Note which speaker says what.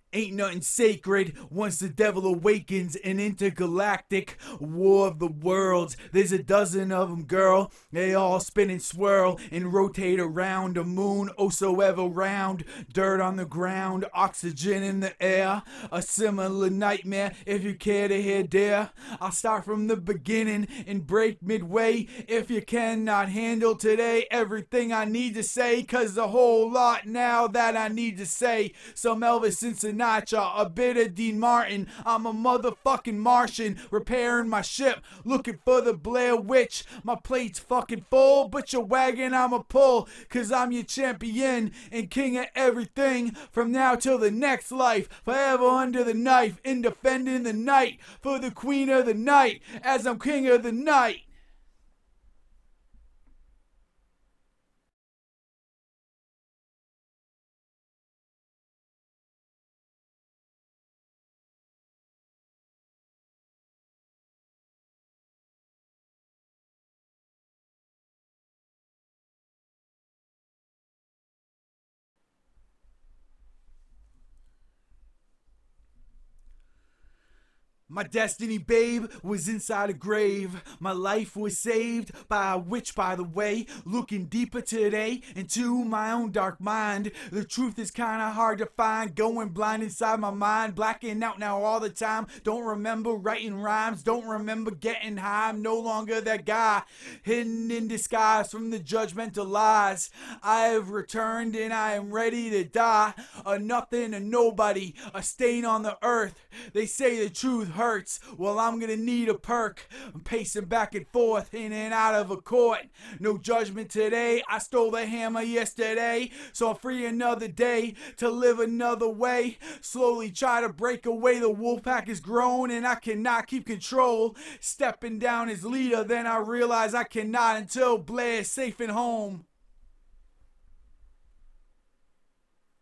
Speaker 1: Ain't nothing sacred once the devil awakens. An intergalactic war of the worlds. There's a dozen of them, girl. They all spin and swirl and rotate around a moon, oh so ever round. Dirt on the ground, oxygen in the air. A similar nightmare if you care to hear, dear. I'll start from the beginning and break midway. If you cannot handle today everything I need to say, cause a whole lot now that I need to say. Some Elvis and Sinatra, a bit of Dean Martin. I'm a motherfucking Martian, repairing my ship, looking for the Blair Witch. My plate's fucking full, but your wagon I'ma pull, cause I'm your champion and king of everything. From now till the next life, forever under the knife, in defending the night, for the queen of the night, as I'm king of the night. My destiny, babe, was inside a grave. My life was saved by a witch, by the way. Looking deeper today into my own dark mind. The truth is kinda hard to find. Going blind inside my mind. Blacking out now all the time. Don't remember writing rhymes. Don't remember getting high. I'm no longer that guy. Hidden in disguise from the judgmental lies. I have returned and I am ready to die. A nothing, a nobody. A stain on the earth. They say the truth hurts. Well, I'm gonna need a perk. I'm pacing back and forth in and out of a court. No judgment today. I stole the hammer yesterday, so I'm free another day to live another way. Slowly try to break away. The wolf pack is grown and I cannot keep control. Stepping down as leader, then I realize I cannot until Blair is safe and home.